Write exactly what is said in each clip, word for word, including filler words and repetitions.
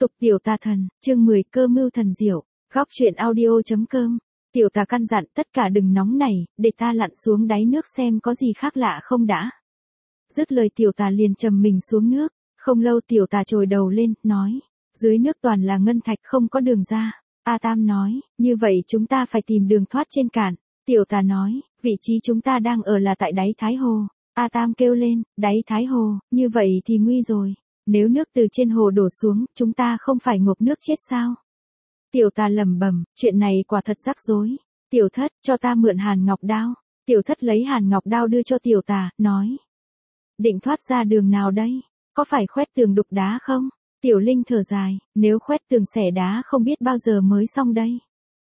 Tục tiểu tà thần, chương mười cơ mưu thần diệu, góc truyện audio.com. Tiểu tà căn dặn tất cả đừng nóng nảy, để ta lặn xuống đáy nước xem có gì khác lạ không đã. Dứt lời tiểu tà liền trầm mình xuống nước, không lâu tiểu tà trồi đầu lên, nói, dưới nước toàn là ngân thạch không có đường ra. A Tam nói, như vậy chúng ta phải tìm đường thoát trên cạn. Tiểu tà nói, vị trí chúng ta đang ở là tại đáy Thái Hồ. A Tam kêu lên, đáy Thái Hồ, như vậy thì nguy rồi. Nếu nước từ trên hồ đổ xuống, chúng ta không phải ngộp nước chết sao? Tiểu tà lẩm bẩm, chuyện này quả thật rắc rối. Tiểu thất, cho ta mượn hàn ngọc đao. Tiểu thất lấy hàn ngọc đao đưa cho tiểu tà, nói. Định thoát ra đường nào đây? Có phải khoét tường đục đá không? Tiểu Linh thở dài, nếu khoét tường xẻ đá không biết bao giờ mới xong đây.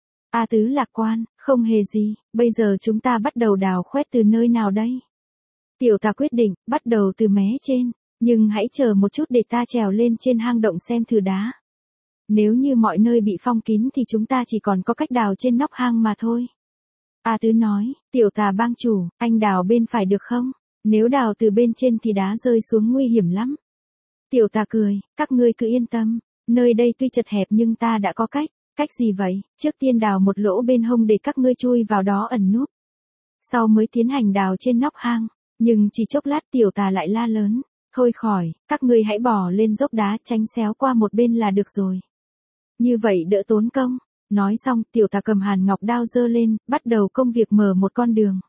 A Tứ lạc quan, không hề gì, bây giờ chúng ta bắt đầu đào khoét từ nơi nào đây? Tiểu tà quyết định, bắt đầu từ mé trên. Nhưng hãy chờ một chút để ta trèo lên trên hang động xem thử đá. Nếu như mọi nơi bị phong kín thì chúng ta chỉ còn có cách đào trên nóc hang mà thôi. A Tứ nói, tiểu tà bang chủ, anh đào bên phải được không? Nếu đào từ bên trên thì đá rơi xuống nguy hiểm lắm. Tiểu tà cười, các ngươi cứ yên tâm, nơi đây tuy chật hẹp nhưng ta đã có cách. Cách gì vậy? Trước tiên đào một lỗ bên hông để các ngươi chui vào đó ẩn núp. Sau mới tiến hành đào trên nóc hang. Nhưng chỉ chốc lát tiểu tà lại la lớn. Thôi khỏi, các ngươi hãy bỏ lên dốc đá tránh xéo qua một bên là được rồi. Như vậy đỡ tốn công. Nói xong tiểu tà cầm hàn ngọc đao giơ lên, bắt đầu công việc mở một con đường.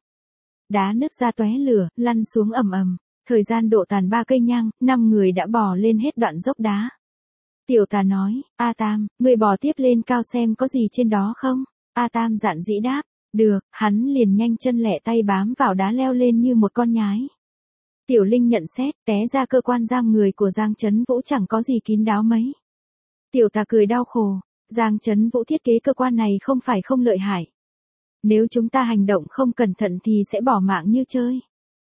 Đá nứt ra tóe lửa, lăn xuống ầm ầm. Thời gian độ tàn ba cây nhang, năm người đã bò lên hết đoạn dốc đá. Tiểu tà nói, A Tam, người bò tiếp lên cao xem có gì trên đó không? A Tam dạn dĩ đáp, được, hắn liền nhanh chân lẹ tay bám vào đá leo lên như một con nhái. Tiểu Linh nhận xét, té ra cơ quan giam người của Giang Trấn Vũ chẳng có gì kín đáo mấy. Tiểu tà cười đau khổ, Giang Trấn Vũ thiết kế cơ quan này không phải không lợi hại. Nếu chúng ta hành động không cẩn thận thì sẽ bỏ mạng như chơi.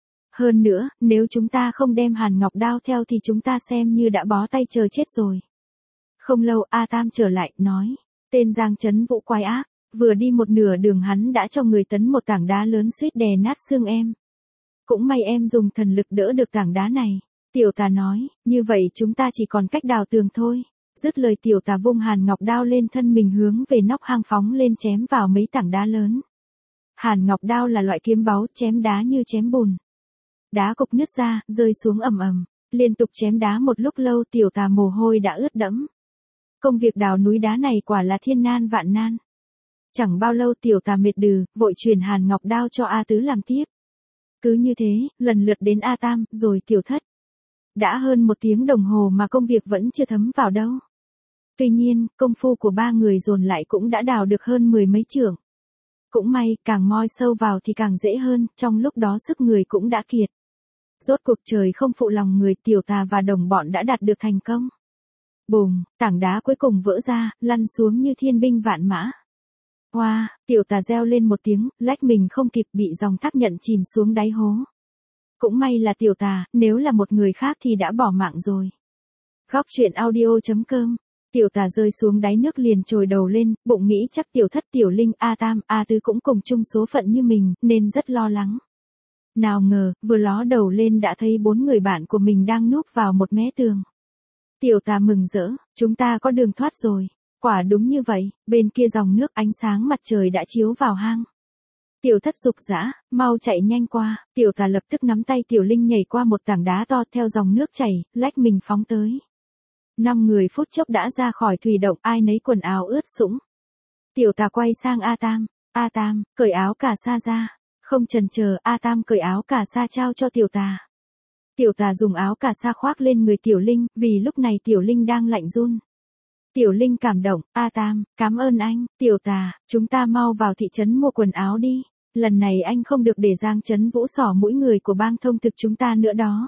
Hơn nữa, nếu chúng ta không đem hàn ngọc đao theo thì chúng ta xem như đã bó tay chờ chết rồi. Không lâu A Tam trở lại, nói, tên Giang Trấn Vũ quái ác, vừa đi một nửa đường hắn đã cho người tấn một tảng đá lớn suýt đè nát xương em. Cũng may em dùng thần lực đỡ được tảng đá này. Tiểu tà nói, như vậy chúng ta chỉ còn cách đào tường thôi. Dứt lời tiểu tà vung hàn ngọc đao lên thân mình hướng về nóc hang phóng lên chém vào mấy tảng đá lớn. Hàn ngọc đao là loại kiếm báu, chém đá như chém bùn. Đá cục nứt ra, rơi xuống ầm ầm. Liên tục chém đá một lúc lâu tiểu tà mồ hôi đã ướt đẫm. Công việc đào núi đá này quả là thiên nan vạn nan. Chẳng bao lâu tiểu tà mệt đừ, vội truyền hàn ngọc đao cho A Tứ làm tiếp. Cứ như thế, lần lượt đến A Tam, rồi tiểu thất. Đã hơn một tiếng đồng hồ mà công việc vẫn chưa thấm vào đâu. Tuy nhiên, công phu của ba người dồn lại cũng đã đào được hơn mười mấy trượng. Cũng may, càng moi sâu vào thì càng dễ hơn, trong lúc đó sức người cũng đã kiệt. Rốt cuộc trời không phụ lòng người, tiểu tà và đồng bọn đã đạt được thành công. Bùng, tảng đá cuối cùng vỡ ra, lăn xuống như thiên binh vạn mã. Hoa, wow, tiểu tà reo lên một tiếng, lách mình không kịp bị dòng thác nhận chìm xuống đáy hố. Cũng may là tiểu tà, nếu là một người khác thì đã bỏ mạng rồi. Góc truyện audio.com. Tiểu tà rơi xuống đáy nước liền trồi đầu lên, bụng nghĩ chắc tiểu thất tiểu Linh A Tam A Tứ cũng cùng chung số phận như mình, nên rất lo lắng. Nào ngờ, vừa ló đầu lên đã thấy bốn người bạn của mình đang núp vào một mé tường. Tiểu tà mừng rỡ, chúng ta có đường thoát rồi. Quả đúng như vậy, bên kia dòng nước ánh sáng mặt trời đã chiếu vào hang. Tiểu thất dục dã, mau chạy nhanh qua, tiểu tà lập tức nắm tay tiểu Linh nhảy qua một tảng đá to theo dòng nước chảy, lách mình phóng tới. Năm người phút chốc đã ra khỏi thủy động, ai nấy quần áo ướt sũng. Tiểu tà quay sang A Tam, A Tam, cởi áo cà sa ra. Không chần chờ, A Tam cởi áo cà sa trao cho tiểu tà. Tiểu tà dùng áo cà sa khoác lên người tiểu Linh, vì lúc này tiểu Linh đang lạnh run. Tiểu Linh cảm động, A Tam, cảm ơn anh, tiểu tà, chúng ta mau vào thị trấn mua quần áo đi. Lần này anh không được để Giang Trấn Vũ xỏ mũi người của bang thông thực chúng ta nữa đó.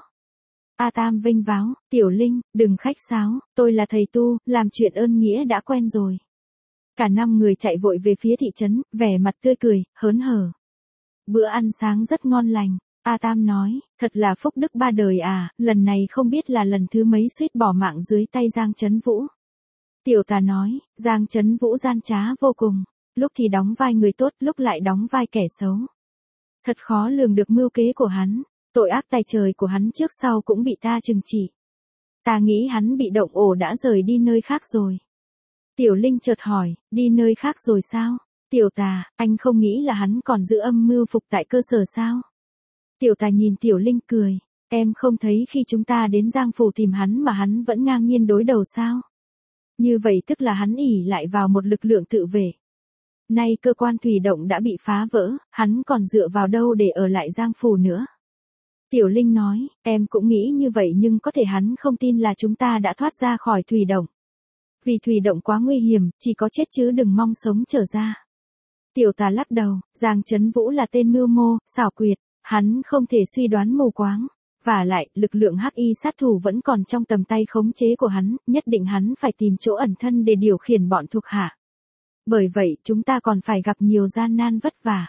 A Tam vênh váo, tiểu Linh, đừng khách sáo, tôi là thầy tu, làm chuyện ơn nghĩa đã quen rồi. Cả năm người chạy vội về phía thị trấn, vẻ mặt tươi cười, hớn hở. Bữa ăn sáng rất ngon lành. A Tam nói, thật là phúc đức ba đời à, lần này không biết là lần thứ mấy suýt bỏ mạng dưới tay Giang Trấn Vũ. Tiểu tà nói, Giang Trấn Vũ gian trá vô cùng, lúc thì đóng vai người tốt, lúc lại đóng vai kẻ xấu. Thật khó lường được mưu kế của hắn, tội ác tày trời của hắn trước sau cũng bị ta trừng trị. Ta nghĩ hắn bị động ổ đã rời đi nơi khác rồi. Tiểu Linh chợt hỏi, đi nơi khác rồi sao? Tiểu Tà, anh không nghĩ là hắn còn giữ âm mưu phục tại cơ sở sao? Tiểu Tà nhìn Tiểu Linh cười, em không thấy khi chúng ta đến Giang Phủ tìm hắn mà hắn vẫn ngang nhiên đối đầu sao? Như vậy tức là hắn ỷ lại vào một lực lượng tự vệ. Nay cơ quan thủy động đã bị phá vỡ, hắn còn dựa vào đâu để ở lại Giang Phủ nữa? Tiểu Linh nói, em cũng nghĩ như vậy nhưng có thể hắn không tin là chúng ta đã thoát ra khỏi thủy động. Vì thủy động quá nguy hiểm, chỉ có chết chứ đừng mong sống trở ra. Tiểu Tà lắc đầu, Giang Chấn Vũ là tên mưu mô, xảo quyệt, hắn không thể suy đoán mù quáng. Vả lại, lực lượng hắc y sát thủ vẫn còn trong tầm tay khống chế của hắn, nhất định hắn phải tìm chỗ ẩn thân để điều khiển bọn thuộc hạ. Bởi vậy, chúng ta còn phải gặp nhiều gian nan vất vả.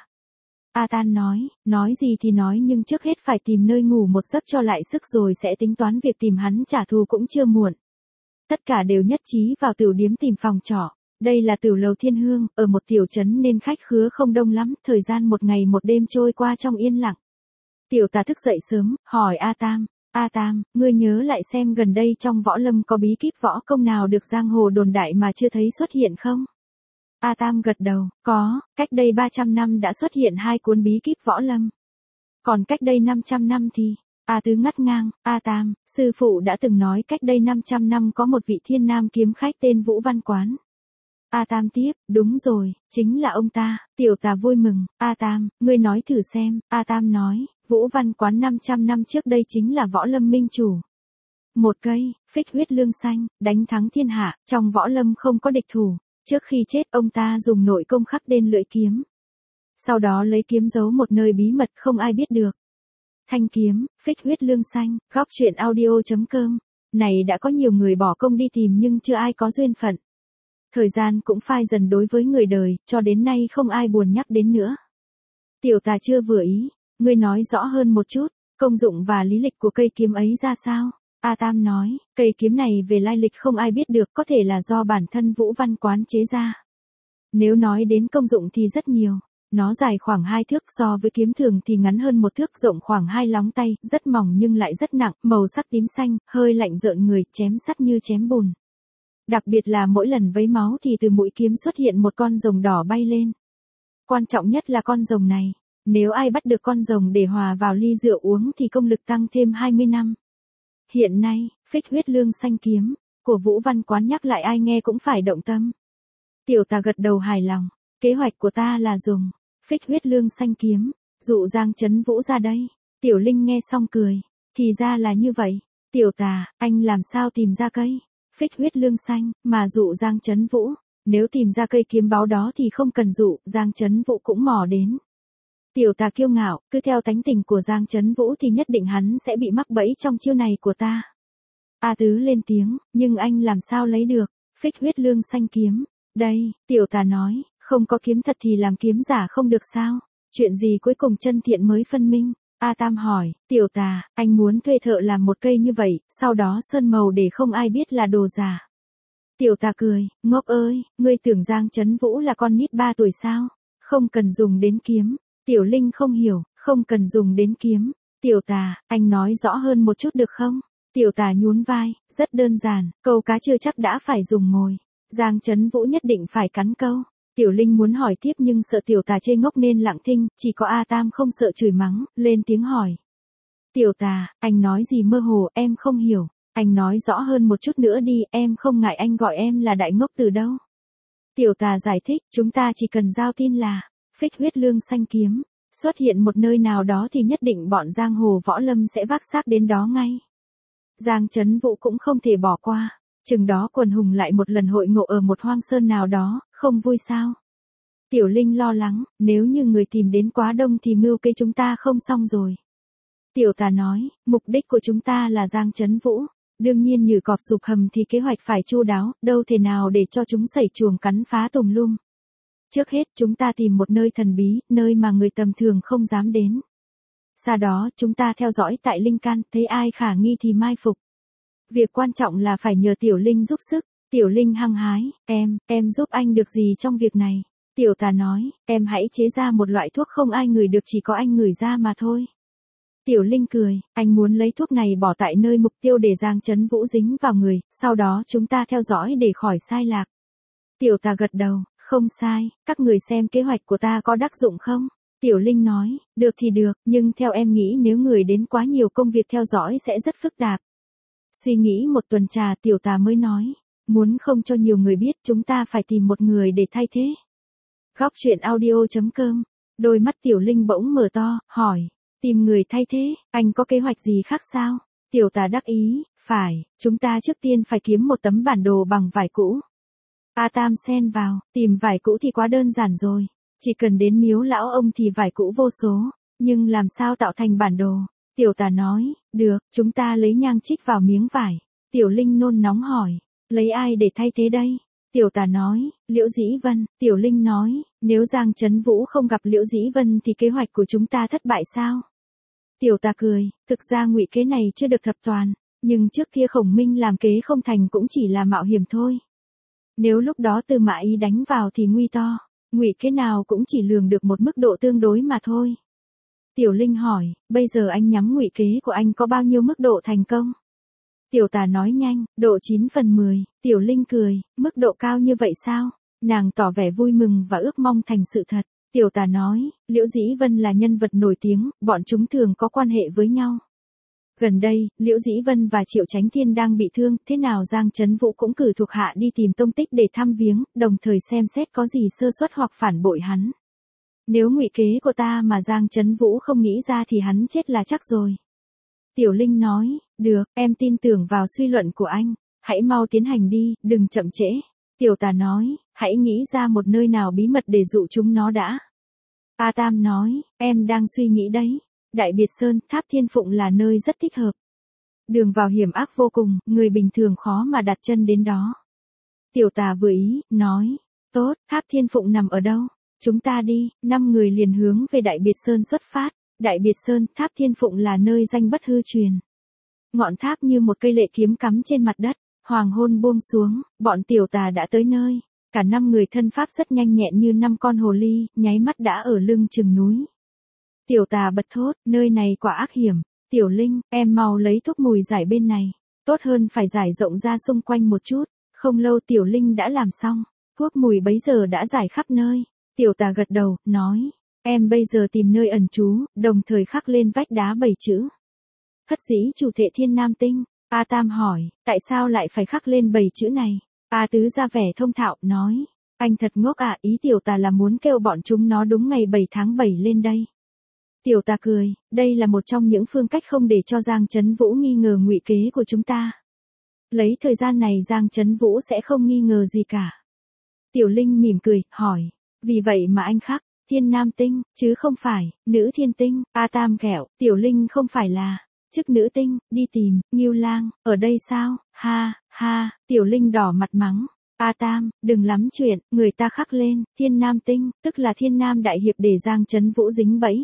A Tan nói, nói gì thì nói nhưng trước hết phải tìm nơi ngủ một giấc cho lại sức rồi sẽ tính toán việc tìm hắn trả thù cũng chưa muộn. Tất cả đều nhất trí vào tửu điếm tìm phòng trọ. Đây là tửu lầu Thiên Hương, ở một tiểu trấn nên khách khứa không đông lắm, thời gian một ngày một đêm trôi qua trong yên lặng. Tiểu Tà thức dậy sớm, hỏi A Tam, A Tam, ngươi nhớ lại xem gần đây trong võ lâm có bí kíp võ công nào được giang hồ đồn đại mà chưa thấy xuất hiện không? A Tam gật đầu, có, cách đây ba trăm năm đã xuất hiện hai cuốn bí kíp võ lâm. Còn cách đây năm trăm năm thì, A Tứ ngắt ngang, A Tam, sư phụ đã từng nói cách đây năm trăm năm có một vị thiên nam kiếm khách tên Vũ Văn Quán. A Tam tiếp, đúng rồi, chính là ông ta. Tiểu Tà vui mừng, A Tam, ngươi nói thử xem. A Tam nói, Vũ Văn Quán năm trăm năm trước đây chính là võ lâm minh chủ. Một cây, phích huyết lương xanh, đánh thắng thiên hạ, trong võ lâm không có địch thủ. Trước khi chết ông ta dùng nội công khắc lên lưỡi kiếm. Sau đó lấy kiếm giấu một nơi bí mật không ai biết được. Thanh kiếm, phích huyết lương xanh, góc truyện audio chấm com. Này đã có nhiều người bỏ công đi tìm nhưng chưa ai có duyên phận. Thời gian cũng phai dần đối với người đời, cho đến nay không ai buồn nhắc đến nữa. Tiểu Tà chưa vừa ý, ngươi nói rõ hơn một chút, công dụng và lý lịch của cây kiếm ấy ra sao? A Tam nói, cây kiếm này về lai lịch không ai biết được, có thể là do bản thân Vũ Văn Quán chế ra. Nếu nói đến công dụng thì rất nhiều. Nó dài khoảng hai thước, so với kiếm thường thì ngắn hơn một thước, rộng khoảng hai lóng tay, rất mỏng nhưng lại rất nặng, màu sắc tím xanh, hơi lạnh rợn người, chém sắt như chém bùn. Đặc biệt là mỗi lần vấy máu thì từ mũi kiếm xuất hiện một con rồng đỏ bay lên. Quan trọng nhất là con rồng này, nếu ai bắt được con rồng để hòa vào ly rượu uống thì công lực tăng thêm hai mươi năm. Hiện nay, phích huyết lương xanh kiếm của Vũ Văn Quán nhắc lại ai nghe cũng phải động tâm. Tiểu Tà gật đầu hài lòng, kế hoạch của ta là dùng phích huyết lương xanh kiếm dụ Giang Chấn Vũ ra đây. Tiểu Linh nghe xong cười, thì ra là như vậy. Tiểu Tà, anh làm sao tìm ra cây phích huyết lương xanh mà dụ Giang Chấn Vũ? Nếu tìm ra cây kiếm báu đó thì không cần dụ, Giang Chấn Vũ cũng mò đến. Tiểu Tà kiêu ngạo, cứ theo tánh tình của Giang Chấn Vũ thì nhất định hắn sẽ bị mắc bẫy trong chiêu này của ta. A Tứ lên tiếng, nhưng anh làm sao lấy được phích huyết lương xanh kiếm? Đây, Tiểu Tà nói, không có kiếm thật thì làm kiếm giả không được sao? Chuyện gì cuối cùng chân thiện mới phân minh? A Tam hỏi, Tiểu Tà, anh muốn thuê thợ làm một cây như vậy, sau đó sơn màu để không ai biết là đồ giả. Tiểu Tà cười, ngốc ơi, ngươi tưởng Giang Chấn Vũ là con nít ba tuổi sao? Không cần dùng đến kiếm. Tiểu Linh không hiểu, không cần dùng đến kiếm. Tiểu Tà, anh nói rõ hơn một chút được không? Tiểu Tà nhún vai, rất đơn giản, câu cá chưa chắc đã phải dùng mồi. Giang Chấn Vũ nhất định phải cắn câu. Tiểu Linh muốn hỏi tiếp nhưng sợ Tiểu Tà chê ngốc nên lặng thinh, chỉ có A Tam không sợ chửi mắng, lên tiếng hỏi. Tiểu Tà, anh nói gì mơ hồ, em không hiểu. Anh nói rõ hơn một chút nữa đi, em không ngại anh gọi em là đại ngốc từ đâu. Tiểu Tà giải thích, chúng ta chỉ cần giao tin là phích huyết lương xanh kiếm xuất hiện một nơi nào đó thì nhất định bọn giang hồ võ lâm sẽ vác xác đến đó ngay. Giang Chấn Vũ cũng không thể bỏ qua. Chừng đó quần hùng lại một lần hội ngộ ở một hoang sơn nào đó, không vui sao? Tiểu Linh lo lắng, nếu như người tìm đến quá đông thì mưu kế chúng ta không xong rồi. Tiểu Tà nói, mục đích của chúng ta là Giang Chấn Vũ. Đương nhiên như cọp sụp hầm thì kế hoạch phải chu đáo, đâu thể nào để cho chúng sẩy chuồng cắn phá tùm lum. Trước hết chúng ta tìm một nơi thần bí, nơi mà người tầm thường không dám đến. Sau đó chúng ta theo dõi tại Linh Can, thấy ai khả nghi thì mai phục. Việc quan trọng là phải nhờ Tiểu Linh giúp sức. Tiểu Linh hăng hái, em, em giúp anh được gì trong việc này? Tiểu Tà nói, em hãy chế ra một loại thuốc không ai ngửi được chỉ có anh ngửi ra mà thôi. Tiểu Linh cười, anh muốn lấy thuốc này bỏ tại nơi mục tiêu để Giang Chấn Vũ dính vào người, sau đó chúng ta theo dõi để khỏi sai lạc. Tiểu Tà gật đầu, không sai, các người xem kế hoạch của ta có đắc dụng không? Tiểu Linh nói, được thì được, nhưng theo em nghĩ nếu người đến quá nhiều công việc theo dõi sẽ rất phức tạp. Suy nghĩ một tuần trà Tiểu Tà mới nói, muốn không cho nhiều người biết chúng ta phải tìm một người để thay thế. Góc truyện audio chấm com, đôi mắt Tiểu Linh bỗng mở to, hỏi, tìm người thay thế, anh có kế hoạch gì khác sao? Tiểu Tà đắc ý, phải, chúng ta trước tiên phải kiếm một tấm bản đồ bằng vải cũ. A Tam xen vào, tìm vải cũ thì quá đơn giản rồi, chỉ cần đến miếu lão ông thì vải cũ vô số, nhưng làm sao tạo thành bản đồ? Tiểu Tà nói, được, chúng ta lấy nhang trích vào miếng vải. Tiểu Linh nôn nóng hỏi, lấy ai để thay thế đây? Tiểu Tà nói, Liễu Dĩ Vân. Tiểu Linh nói, nếu Giang Chấn Vũ không gặp Liễu Dĩ Vân thì kế hoạch của chúng ta thất bại sao? Tiểu Tà cười, thực ra ngụy kế này chưa được thập toàn, nhưng trước kia Khổng Minh làm kế không thành cũng chỉ là mạo hiểm thôi. Nếu lúc đó Tư Mã Ý đánh vào thì nguy to, ngụy kế nào cũng chỉ lường được một mức độ tương đối mà thôi. Tiểu Linh hỏi, bây giờ anh nhắm ngụy kế của anh có bao nhiêu mức độ thành công? Tiểu Tà nói nhanh, độ chín phần mười, Tiểu Linh cười, mức độ cao như vậy sao? Nàng tỏ vẻ vui mừng và ước mong thành sự thật. Tiểu Tà nói, Liễu Dĩ Vân là nhân vật nổi tiếng, bọn chúng thường có quan hệ với nhau. Gần đây, Liễu Dĩ Vân và Triệu Chánh Thiên đang bị thương, thế nào Giang Chấn Vũ cũng cử thuộc hạ đi tìm tông tích để thăm viếng, đồng thời xem xét có gì sơ suất hoặc phản bội hắn. Nếu ngụy kế của ta mà Giang Chấn Vũ không nghĩ ra thì hắn chết là chắc rồi. Tiểu Linh nói, được, em tin tưởng vào suy luận của anh, hãy mau tiến hành đi, đừng chậm trễ. Tiểu Tà nói, hãy nghĩ ra một nơi nào bí mật để dụ chúng nó đã. A Tam nói, em đang suy nghĩ đấy. Đại Biệt Sơn, Tháp Thiên Phụng là nơi rất thích hợp. Đường vào hiểm ác vô cùng, người bình thường khó mà đặt chân đến đó. Tiểu Tà vừa ý, nói, tốt, Tháp Thiên Phụng nằm ở đâu? Chúng ta đi, năm người liền hướng về Đại Biệt Sơn xuất phát. Đại Biệt Sơn, Tháp Thiên Phụng là nơi danh bất hư truyền. Ngọn tháp như một cây lệ kiếm cắm trên mặt đất, hoàng hôn buông xuống, bọn Tiểu Tà đã tới nơi. Cả năm người thân pháp rất nhanh nhẹn như năm con hồ ly, nháy mắt đã ở lưng chừng núi. Tiểu Tà bật thốt, nơi này quả ác hiểm. Tiểu Linh, em mau lấy thuốc mùi giải bên này. Tốt hơn phải giải rộng ra xung quanh một chút. Không lâu Tiểu Linh đã làm xong. Thuốc mùi bấy giờ đã giải khắp nơi. Tiểu Tà gật đầu, nói. Em bây giờ tìm nơi ẩn trú, đồng thời khắc lên vách đá bảy chữ. Khất sĩ chủ thệ thiên nam tinh. A Tam hỏi, tại sao lại phải khắc lên bảy chữ này? A Tứ ra vẻ thông thạo, nói. Anh thật ngốc à, ý Tiểu Tà là muốn kêu bọn chúng nó đúng ngày bảy tháng bảy lên đây. Tiểu Tà cười, đây là một trong những phương cách không để cho Giang Chấn Vũ nghi ngờ ngụy kế của chúng ta. Lấy thời gian này Giang Chấn Vũ sẽ không nghi ngờ gì cả. Tiểu Linh mỉm cười, hỏi, vì vậy mà anh khắc thiên nam tinh, chứ không phải nữ thiên tinh. A Tam kẹo, Tiểu Linh không phải là chức nữ tinh, đi tìm Ngưu Lang, ở đây sao? Ha, ha, Tiểu Linh đỏ mặt mắng. A Tam, đừng lắm chuyện, người ta khắc lên thiên nam tinh, tức là thiên nam đại hiệp để Giang Chấn Vũ dính bẫy.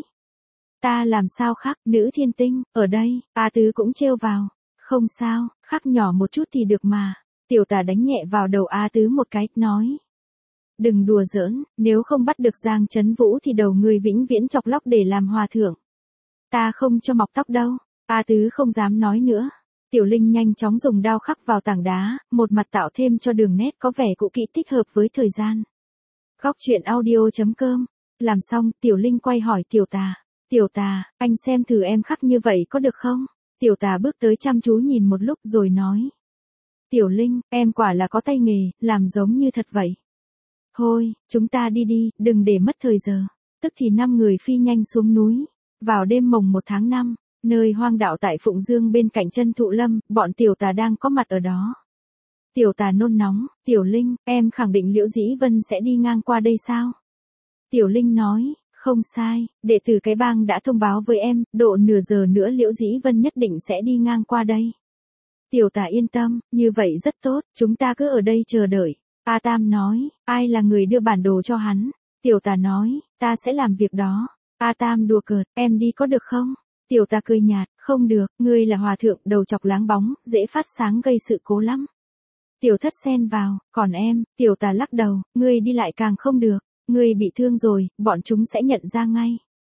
Ta làm sao khắc nữ thiên tinh, ở đây? A Tứ cũng trêu vào. Không sao, khắc nhỏ một chút thì được mà. Tiểu Tà đánh nhẹ vào đầu A Tứ một cái, nói. Đừng đùa giỡn, nếu không bắt được Giang Chấn Vũ thì đầu người vĩnh viễn chọc lóc để làm hòa thượng. Ta không cho mọc tóc đâu. A Tứ không dám nói nữa. Tiểu Linh nhanh chóng dùng đao khắc vào tảng đá, một mặt tạo thêm cho đường nét có vẻ cũ kỹ thích hợp với thời gian. Góc truyện audio chấm com. Làm xong, Tiểu Linh quay hỏi Tiểu Tà. Tiểu Tà, anh xem thử em khắc như vậy có được không? Tiểu Tà bước tới chăm chú nhìn một lúc rồi nói. Tiểu Linh, em quả là có tay nghề, làm giống như thật vậy. Thôi, chúng ta đi đi, đừng để mất thời giờ. Tức thì năm người phi nhanh xuống núi. Vào đêm mồng một tháng năm, nơi hoang đạo tại Phụng Dương bên cạnh chân Thụ Lâm, bọn Tiểu Tà đang có mặt ở đó. Tiểu Tà nôn nóng, Tiểu Linh, em khẳng định Liễu Dĩ Vân sẽ đi ngang qua đây sao? Tiểu Linh nói, không sai, đệ tử cái bang đã thông báo với em, độ nửa giờ nữa Liễu Dĩ Vân nhất định sẽ đi ngang qua đây. Tiểu Tà yên tâm, như vậy rất tốt, chúng ta cứ ở đây chờ đợi. A Tam nói, ai là người đưa bản đồ cho hắn? Tiểu Tà nói, ta sẽ làm việc đó. A Tam đùa cợt, em đi có được không? Tiểu Tà cười nhạt, không được, ngươi là hòa thượng đầu chọc láng bóng, dễ phát sáng gây sự cố lắm. Tiểu Thất xen vào, còn em? Tiểu Tà lắc đầu, ngươi đi lại càng không được, ngươi bị thương rồi, bọn chúng sẽ nhận ra ngay.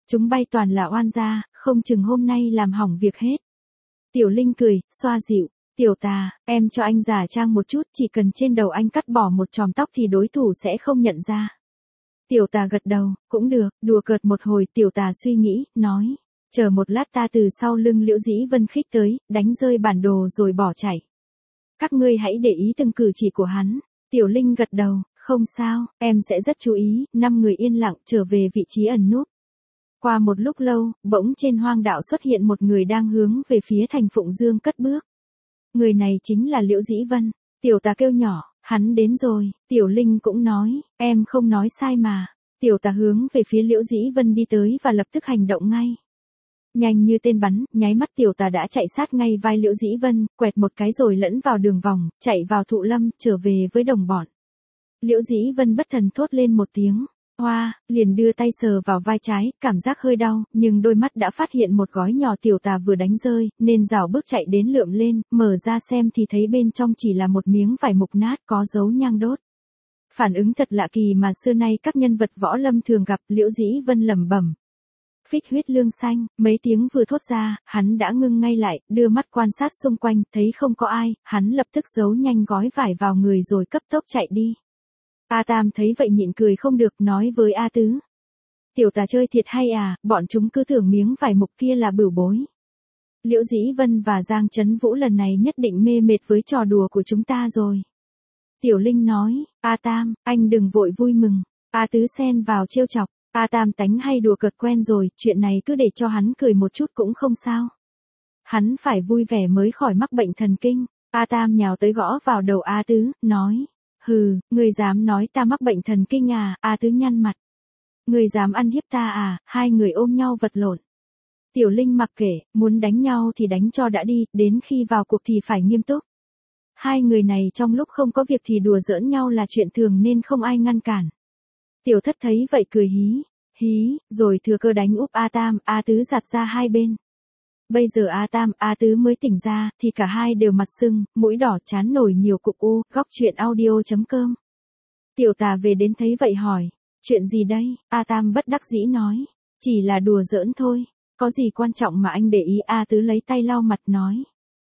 Chúng bay toàn là oan gia, không chừng hôm nay làm hỏng việc hết. Tiểu Linh cười, xoa dịu. Tiểu Tà, em cho anh giả trang một chút, chỉ cần trên đầu anh cắt bỏ một chòm tóc thì đối thủ sẽ không nhận ra. Tiểu Tà gật đầu, cũng được, đùa cợt một hồi. Tiểu Tà suy nghĩ, nói, chờ một lát ta từ sau lưng Liễu Dĩ Vân khích tới, đánh rơi bản đồ rồi bỏ chạy. Các ngươi hãy để ý từng cử chỉ của hắn. Tiểu Linh gật đầu, không sao, em sẽ rất chú ý. Năm người yên lặng trở về vị trí ẩn núp. Qua một lúc lâu, bỗng trên hoang đạo xuất hiện một người đang hướng về phía thành Phụng Dương cất bước. Người này chính là Liễu Dĩ Vân. Tiểu Tà kêu nhỏ, hắn đến rồi. Tiểu Linh cũng nói, em không nói sai mà. Tiểu Tà hướng về phía Liễu Dĩ Vân đi tới và lập tức hành động ngay. Nhanh như tên bắn, nháy mắt Tiểu Tà đã chạy sát ngay vai Liễu Dĩ Vân, quẹt một cái rồi lẫn vào đường vòng, chạy vào thụ lâm, trở về với đồng bọn. Liễu Dĩ Vân bất thần thốt lên một tiếng. Hoa, liền đưa tay sờ vào vai trái, cảm giác hơi đau, nhưng đôi mắt đã phát hiện một gói nhỏ Tiểu Tà vừa đánh rơi, nên rảo bước chạy đến lượm lên, mở ra xem thì thấy bên trong chỉ là một miếng vải mục nát có dấu nhang đốt. Phản ứng thật lạ kỳ mà xưa nay các nhân vật võ lâm thường gặp. Liễu Dĩ Vân lẩm bẩm. Phích huyết lương xanh, mấy tiếng vừa thốt ra, hắn đã ngưng ngay lại, đưa mắt quan sát xung quanh, thấy không có ai, hắn lập tức giấu nhanh gói vải vào người rồi cấp tốc chạy đi. A Tam thấy vậy nhịn cười không được, nói với A Tứ. Tiểu Tà chơi thiệt hay à, bọn chúng cứ tưởng miếng vải mục kia là bửu bối. Liễu Dĩ Vân và Giang Chấn Vũ lần này nhất định mê mệt với trò đùa của chúng ta rồi. Tiểu Linh nói, A Tam, anh đừng vội vui mừng. A Tứ xen vào trêu chọc, A Tam tánh hay đùa cợt quen rồi, chuyện này cứ để cho hắn cười một chút cũng không sao. Hắn phải vui vẻ mới khỏi mắc bệnh thần kinh. A Tam nhào tới gõ vào đầu A Tứ, nói. Hừ, ngươi dám nói ta mắc bệnh thần kinh à? A Tứ nhăn mặt. Ngươi dám ăn hiếp ta à? Hai người ôm nhau vật lộn. Tiểu Linh mặc kệ, muốn đánh nhau thì đánh cho đã đi, đến khi vào cuộc thì phải nghiêm túc. Hai người này trong lúc không có việc thì đùa giỡn nhau là chuyện thường nên không ai ngăn cản. Tiểu Thất thấy vậy cười hí, hí, rồi thừa cơ đánh úp A Tam. A Tứ giạt ra hai bên. Bây giờ A Tam, A Tứ mới tỉnh ra, thì cả hai đều mặt sưng, mũi đỏ, chán nổi nhiều cục u. Góc truyện audio chấm com. Tiểu Tà về đến thấy vậy hỏi, chuyện gì đây? A Tam bất đắc dĩ nói, chỉ là đùa giỡn thôi, có gì quan trọng mà anh để ý? A Tứ lấy tay lau mặt nói,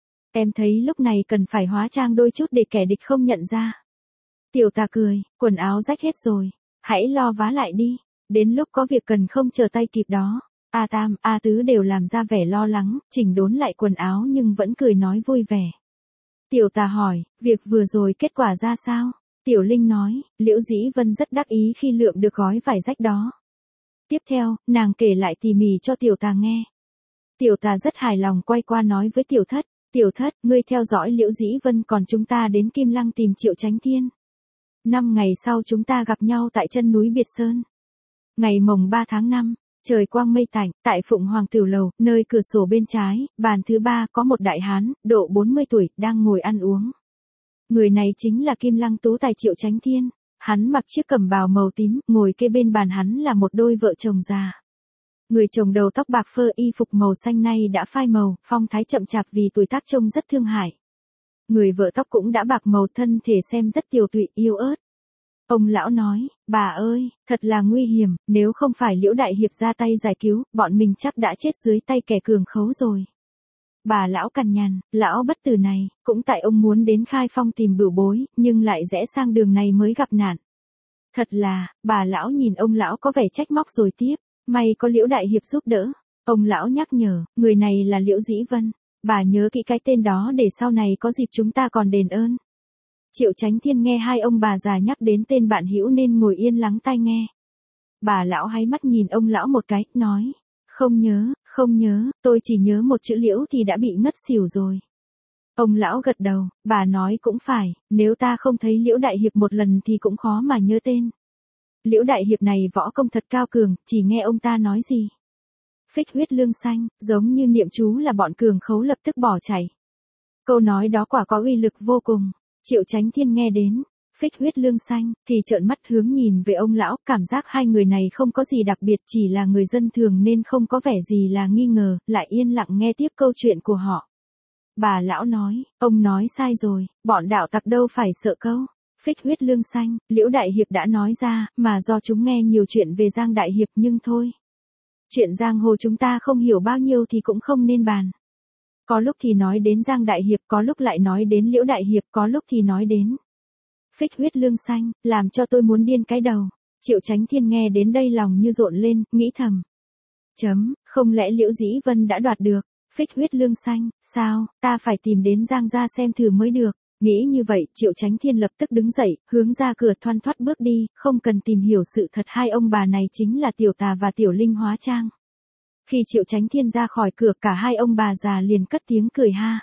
em thấy lúc này cần phải hóa trang đôi chút để kẻ địch không nhận ra. Tiểu Tà cười, quần áo rách hết rồi, hãy lo vá lại đi, đến lúc có việc cần không chờ tay kịp đó. A Tam, A Tứ đều làm ra vẻ lo lắng, chỉnh đốn lại quần áo nhưng vẫn cười nói vui vẻ. Tiểu Tà hỏi, việc vừa rồi kết quả ra sao? Tiểu Linh nói, Liễu Dĩ Vân rất đắc ý khi lượm được gói vải rách đó. Tiếp theo, nàng kể lại tỉ mỉ cho Tiểu Tà nghe. Tiểu Tà rất hài lòng quay qua nói với Tiểu Thất, Tiểu Thất, ngươi theo dõi Liễu Dĩ Vân, còn chúng ta đến Kim Lăng tìm Triệu Chánh Thiên. Năm ngày sau chúng ta gặp nhau tại chân núi Biệt Sơn. Ngày mồng ba tháng năm. Trời quang mây tạnh, tại Phụng Hoàng Tiểu Lầu, nơi cửa sổ bên trái, bàn thứ ba có một đại hán, độ bốn mươi tuổi, đang ngồi ăn uống. Người này chính là Kim Lăng tú tài Triệu Chánh Thiên. Hắn mặc chiếc cẩm bào màu tím, ngồi kê bên bàn hắn là một đôi vợ chồng già. Người chồng đầu tóc bạc phơ, y phục màu xanh nay đã phai màu, phong thái chậm chạp vì tuổi tác trông rất thương hại. Người vợ tóc cũng đã bạc màu, thân thể xem rất tiều tụy, yếu ớt. Ông lão nói, bà ơi, thật là nguy hiểm, nếu không phải Liễu đại hiệp ra tay giải cứu, bọn mình chắc đã chết dưới tay kẻ cường khấu rồi. Bà lão cằn nhằn, lão bất tử này, cũng tại ông muốn đến Khai Phong tìm bửu bối, nhưng lại rẽ sang đường này mới gặp nạn. Thật là, bà lão nhìn ông lão có vẻ trách móc rồi tiếp, may có Liễu đại hiệp giúp đỡ. Ông lão nhắc nhở, người này là Liễu Dĩ Vân, bà nhớ kỹ cái tên đó để sau này có dịp chúng ta còn đền ơn. Triệu Chánh Thiên nghe hai ông bà già nhắc đến tên bạn hữu nên ngồi yên lắng tai nghe. Bà lão háy mắt nhìn ông lão một cái, nói, không nhớ, không nhớ, tôi chỉ nhớ một chữ Liễu thì đã bị ngất xỉu rồi. Ông lão gật đầu, bà nói cũng phải, nếu ta không thấy Liễu đại hiệp một lần thì cũng khó mà nhớ tên. Liễu đại hiệp này võ công thật cao cường, chỉ nghe ông ta nói gì. Phích huyết lương xanh, giống như niệm chú là bọn cường khấu lập tức bỏ chạy. Câu nói đó quả có uy lực vô cùng. Triệu Chánh Thiên nghe đến, phích huyết lương xanh, thì trợn mắt hướng nhìn về ông lão, cảm giác hai người này không có gì đặc biệt, chỉ là người dân thường nên không có vẻ gì là nghi ngờ, lại yên lặng nghe tiếp câu chuyện của họ. Bà lão nói, ông nói sai rồi, bọn đạo tặc đâu phải sợ câu. Phích huyết lương xanh, Liễu đại hiệp đã nói ra, mà do chúng nghe nhiều chuyện về Giang đại hiệp nhưng thôi. Chuyện giang hồ chúng ta không hiểu bao nhiêu thì cũng không nên bàn. Có lúc thì nói đến Giang Đại Hiệp, có lúc lại nói đến Liễu Đại Hiệp, có lúc thì nói đến Phích Huyết Lương Xanh, làm cho tôi muốn điên cái đầu. Triệu Chánh Thiên nghe đến đây lòng như rộn lên, nghĩ thầm. Chấm, không lẽ Liễu Dĩ Vân đã đoạt được Phích Huyết Lương Xanh, sao, ta phải tìm đến Giang gia xem thử mới được. Nghĩ như vậy, Triệu Chánh Thiên lập tức đứng dậy, hướng ra cửa thoăn thoắt bước đi, không cần tìm hiểu sự thật, hai ông bà này chính là Tiểu Tà và Tiểu Linh hóa trang. Khi Triệu Chánh Thiên ra khỏi cửa, cả hai ông bà già liền cất tiếng cười ha.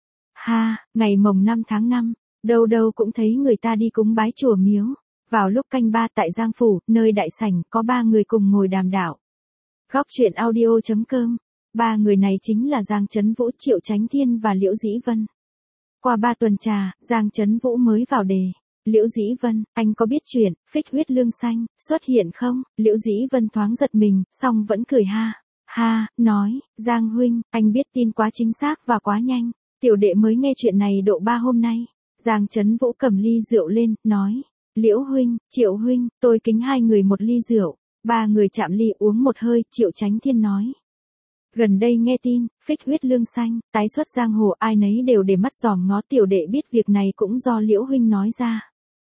Ha, ngày mồng năm tháng năm, đâu đâu cũng thấy người ta đi cúng bái chùa miếu. Vào lúc canh ba tại Giang Phủ, nơi đại sảnh, có ba người cùng ngồi đàm đạo. Góc truyện audio chấm com. Ba người này chính là Giang Chấn Vũ, Triệu Chánh Thiên và Liễu Dĩ Vân. Qua ba tuần trà, Giang Chấn Vũ mới vào đề. Liễu Dĩ Vân, anh có biết chuyện Phích Huyết Lương Xanh xuất hiện không? Liễu Dĩ Vân thoáng giật mình, song vẫn cười ha. Ha, nói, Giang huynh, anh biết tin quá chính xác và quá nhanh. Tiểu đệ mới nghe chuyện này độ ba hôm nay. Giang Chấn Vũ cầm ly rượu lên, nói. Liễu huynh, Triệu huynh, tôi kính hai người một ly rượu. Ba người chạm ly uống một hơi, Triệu Chánh Thiên nói. Gần đây nghe tin, Phích Huyết Lương Xanh, tái xuất giang hồ, ai nấy đều để mắt dòm ngó, tiểu đệ biết việc này cũng do Liễu huynh nói ra.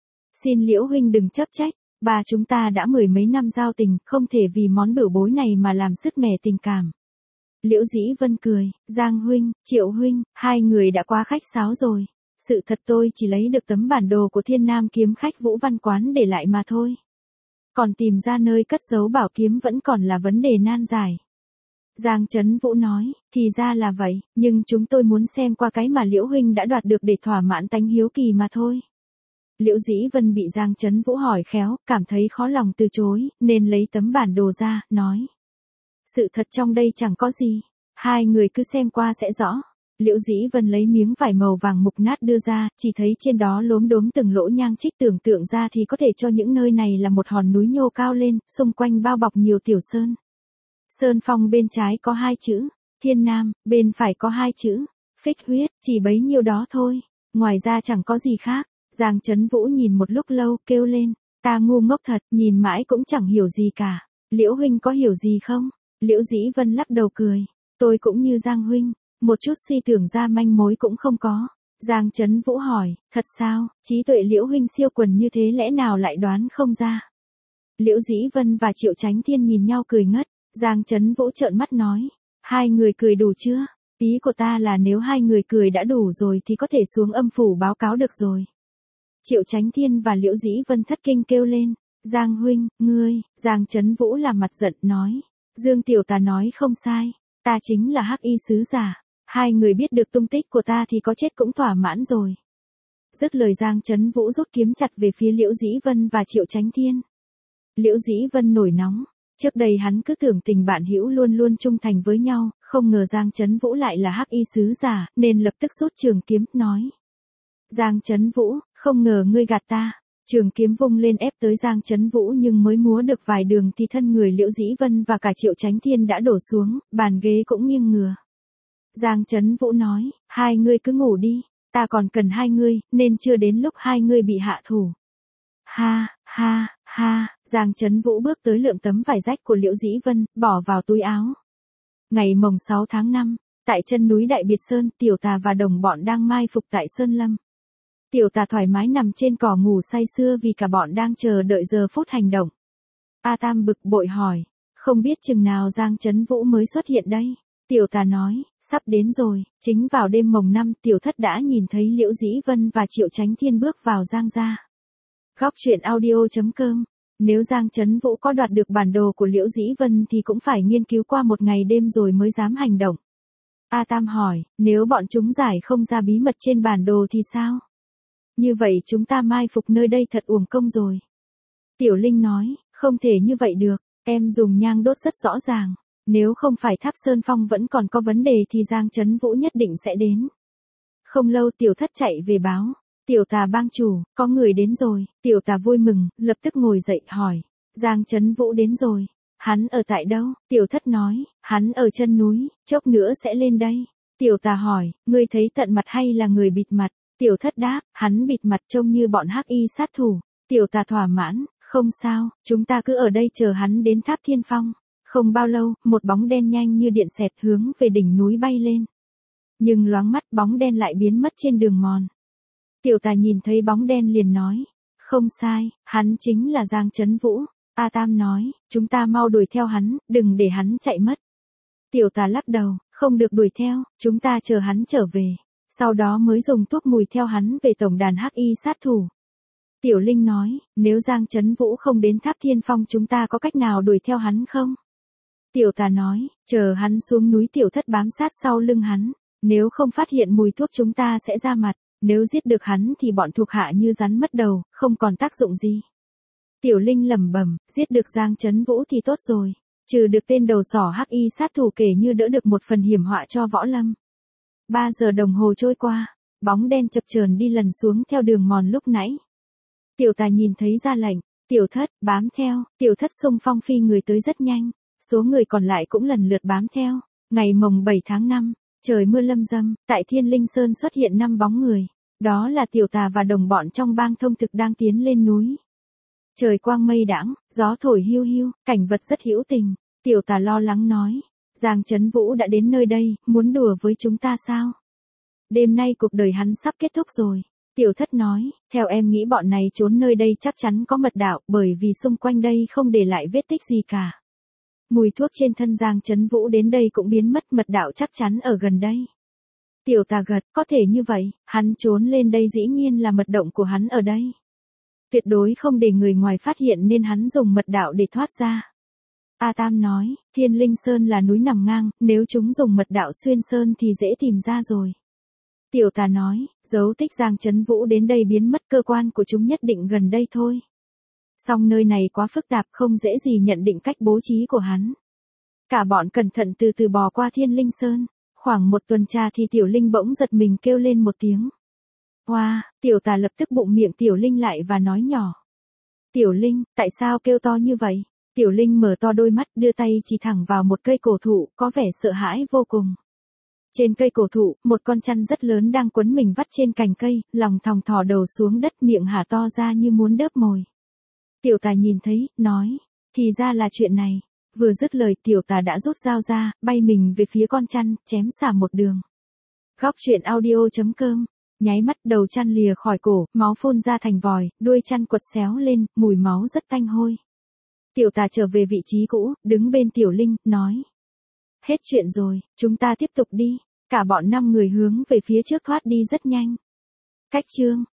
Xin Liễu huynh đừng chấp trách, ba chúng ta đã mười mấy năm giao tình, không thể vì món bửu bối này mà làm sứt mẻ tình cảm. Liễu Dĩ Vân cười, Giang huynh, Triệu huynh, hai người đã quá khách sáo rồi. Sự thật tôi chỉ lấy được tấm bản đồ của Thiên Nam kiếm khách Vũ Văn Quán để lại mà thôi. Còn tìm ra nơi cất giấu bảo kiếm vẫn còn là vấn đề nan giải. Giang Chấn Vũ nói, thì ra là vậy, nhưng chúng tôi muốn xem qua cái mà Liễu huynh đã đoạt được để thỏa mãn tánh hiếu kỳ mà thôi. Liễu Dĩ Vân bị Giang Chấn Vũ hỏi khéo, cảm thấy khó lòng từ chối, nên lấy tấm bản đồ ra, nói. Sự thật trong đây chẳng có gì, hai người cứ xem qua sẽ rõ. Liễu Dĩ Vân lấy miếng vải màu vàng mục nát đưa ra, chỉ thấy trên đó lốm đốm từng lỗ nhang trích, tưởng tượng ra thì có thể cho những nơi này là một hòn núi nhô cao lên, xung quanh bao bọc nhiều tiểu sơn. Sơn phong bên trái có hai chữ, Thiên Nam, bên phải có hai chữ, Phích Huyết, chỉ bấy nhiêu đó thôi, ngoài ra chẳng có gì khác. Giang Chấn Vũ nhìn một lúc lâu, kêu lên, ta ngu ngốc thật, nhìn mãi cũng chẳng hiểu gì cả. Liễu huynh có hiểu gì không? Liễu Dĩ Vân lắc đầu cười, tôi cũng như Giang huynh, một chút suy tưởng ra manh mối cũng không có. Giang Chấn Vũ hỏi, thật sao, trí tuệ Liễu huynh siêu quần như thế lẽ nào lại đoán không ra? Liễu Dĩ Vân và Triệu Chánh Thiên nhìn nhau cười ngất. Giang Chấn Vũ trợn mắt nói, hai người cười đủ chưa? Ý của ta là nếu hai người cười đã đủ rồi thì có thể xuống âm phủ báo cáo được rồi. Triệu Chánh Thiên và Liễu Dĩ Vân thất kinh kêu lên, Giang huynh, ngươi. Giang Chấn Vũ làm mặt giận nói, Dương Tiểu Tà nói không sai, ta chính là Hắc Y sứ giả, hai người biết được tung tích của ta thì có chết cũng thỏa mãn rồi. Dứt lời Giang Chấn Vũ rút kiếm chặt về phía Liễu Dĩ Vân và Triệu Chánh Thiên. Liễu Dĩ Vân nổi nóng. Trước đây hắn cứ tưởng tình bạn hữu luôn luôn trung thành với nhau, không ngờ Giang Chấn Vũ lại là Hắc Y sứ giả, nên lập tức rút trường kiếm, nói. Giang Chấn Vũ, không ngờ ngươi gạt ta. Trường kiếm vung lên ép tới Giang Chấn Vũ, nhưng mới múa được vài đường thì thân người Liễu Dĩ Vân và cả Triệu Chánh Thiên đã đổ xuống, bàn ghế cũng nghiêng ngửa. Giang Chấn Vũ nói, hai ngươi cứ ngủ đi, ta còn cần hai ngươi, nên chưa đến lúc hai ngươi bị hạ thủ. Ha, ha. Ha, Giang Chấn Vũ bước tới lượm tấm vải rách của Liễu Dĩ Vân, bỏ vào túi áo. Ngày mồng sáu tháng năm, tại chân núi Đại Biệt Sơn, Tiểu Tà và đồng bọn đang mai phục tại Sơn Lâm. Tiểu Tà thoải mái nằm trên cỏ ngủ say sưa vì cả bọn đang chờ đợi giờ phút hành động. A Tam bực bội hỏi, không biết chừng nào Giang Chấn Vũ mới xuất hiện đây? Tiểu Tà nói, sắp đến rồi, chính vào đêm mồng năm, Tiểu Thất đã nhìn thấy Liễu Dĩ Vân và Triệu Chánh Thiên bước vào Giang gia. Góc truyện audio chấm com. Nếu Giang Chấn Vũ có đoạt được bản đồ của Liễu Dĩ Vân thì cũng phải nghiên cứu qua một ngày đêm rồi mới dám hành động. A Tam hỏi, nếu bọn chúng giải không ra bí mật trên bản đồ thì sao? Như vậy chúng ta mai phục nơi đây thật uổng công rồi. Tiểu Linh nói, không thể như vậy được, em dùng nhang đốt rất rõ ràng. Nếu không phải Tháp Sơn Phong vẫn còn có vấn đề thì Giang Chấn Vũ nhất định sẽ đến. Không lâu Tiểu Thất chạy về báo. Tiểu Tà bang chủ, có người đến rồi. Tiểu Tà vui mừng, lập tức ngồi dậy hỏi. Giang Chấn Vũ đến rồi. Hắn ở tại đâu? Tiểu Thất nói, hắn ở chân núi, chốc nữa sẽ lên đây. Tiểu Tà hỏi, ngươi thấy tận mặt hay là người bịt mặt? Tiểu Thất đáp, hắn bịt mặt trông như bọn Hắc Y sát thủ. Tiểu Tà thỏa mãn, không sao, chúng ta cứ ở đây chờ hắn đến Tháp Thiên Phong. Không bao lâu, một bóng đen nhanh như điện xẹt hướng về đỉnh núi bay lên. Nhưng loáng mắt bóng đen lại biến mất trên đường mòn. Tiểu Tà nhìn thấy bóng đen liền nói. Không sai, hắn chính là Giang Chấn Vũ. A Tam nói, chúng ta mau đuổi theo hắn, đừng để hắn chạy mất. Tiểu Tà lắc đầu, không được đuổi theo, chúng ta chờ hắn trở về. Sau đó mới dùng thuốc mùi theo hắn về tổng đàn hắc y sát thủ. Tiểu Linh nói, nếu Giang Chấn Vũ không đến Tháp Thiên Phong chúng ta có cách nào đuổi theo hắn không? Tiểu Tà nói, chờ hắn xuống núi Tiểu Thất bám sát sau lưng hắn. Nếu không phát hiện mùi thuốc chúng ta sẽ ra mặt. Nếu giết được hắn thì bọn thuộc hạ như rắn mất đầu, không còn tác dụng gì. Tiểu Linh lẩm bẩm, giết được Giang Chấn Vũ thì tốt rồi. Trừ được tên đầu sỏ hắc y sát thủ kể như đỡ được một phần hiểm họa cho Võ Lâm. Ba giờ đồng hồ trôi qua, bóng đen chập chờn đi lần xuống theo đường mòn lúc nãy. Tiểu Tà nhìn thấy ra lệnh, Tiểu Thất, bám theo, Tiểu Thất xung phong phi người tới rất nhanh, số người còn lại cũng lần lượt bám theo. Ngày mồng bảy tháng năm, trời mưa lâm dâm, tại Thiên Linh Sơn xuất hiện năm bóng người, đó là Tiểu Tà và đồng bọn trong bang thông thực đang tiến lên núi. Trời quang mây đãng, gió thổi hiu hiu, cảnh vật rất hữu tình. Tiểu Tà lo lắng nói, Giang Chấn Vũ đã đến nơi đây, muốn đùa với chúng ta sao? Đêm nay cuộc đời hắn sắp kết thúc rồi. Tiểu Thất nói, theo em nghĩ bọn này trốn nơi đây chắc chắn có mật đạo, bởi vì xung quanh đây không để lại vết tích gì cả. Mùi thuốc trên thân Giang Chấn Vũ đến đây cũng biến mất, mật đạo chắc chắn ở gần đây. Tiểu Tà gật, có thể như vậy, hắn trốn lên đây dĩ nhiên là mật động của hắn ở đây. Tuyệt đối không để người ngoài phát hiện nên hắn dùng mật đạo để thoát ra. A Tam nói, Thiên Linh Sơn là núi nằm ngang, nếu chúng dùng mật đạo xuyên sơn thì dễ tìm ra rồi. Tiểu Tà nói, dấu tích Giang Chấn Vũ đến đây biến mất, cơ quan của chúng nhất định gần đây thôi. Song nơi này quá phức tạp, không dễ gì nhận định cách bố trí của hắn. Cả bọn cẩn thận từ từ bò qua Thiên Linh Sơn. Khoảng một tuần tra thì Tiểu Linh bỗng giật mình kêu lên một tiếng. Hoa, wow, Tiểu Tà lập tức bụng miệng Tiểu Linh lại và nói nhỏ. Tiểu Linh, tại sao kêu to như vậy? Tiểu Linh mở to đôi mắt đưa tay chỉ thẳng vào một cây cổ thụ, có vẻ sợ hãi vô cùng. Trên cây cổ thụ, một con chăn rất lớn đang quấn mình vắt trên cành cây, lòng thòng thò đầu xuống đất, miệng há to ra như muốn đớp mồi. Tiểu Tà nhìn thấy, nói, thì ra là chuyện này. Vừa dứt lời Tiểu Tà đã rút dao ra, bay mình về phía con chăn, chém xả một đường. Góc truyện audio chấm com, nháy mắt đầu chăn lìa khỏi cổ, máu phun ra thành vòi, đuôi chăn quật xéo lên, mùi máu rất tanh hôi. Tiểu Tà trở về vị trí cũ, đứng bên Tiểu Linh, nói. Hết chuyện rồi, chúng ta tiếp tục đi. Cả bọn năm người hướng về phía trước thoát đi rất nhanh. Cách chương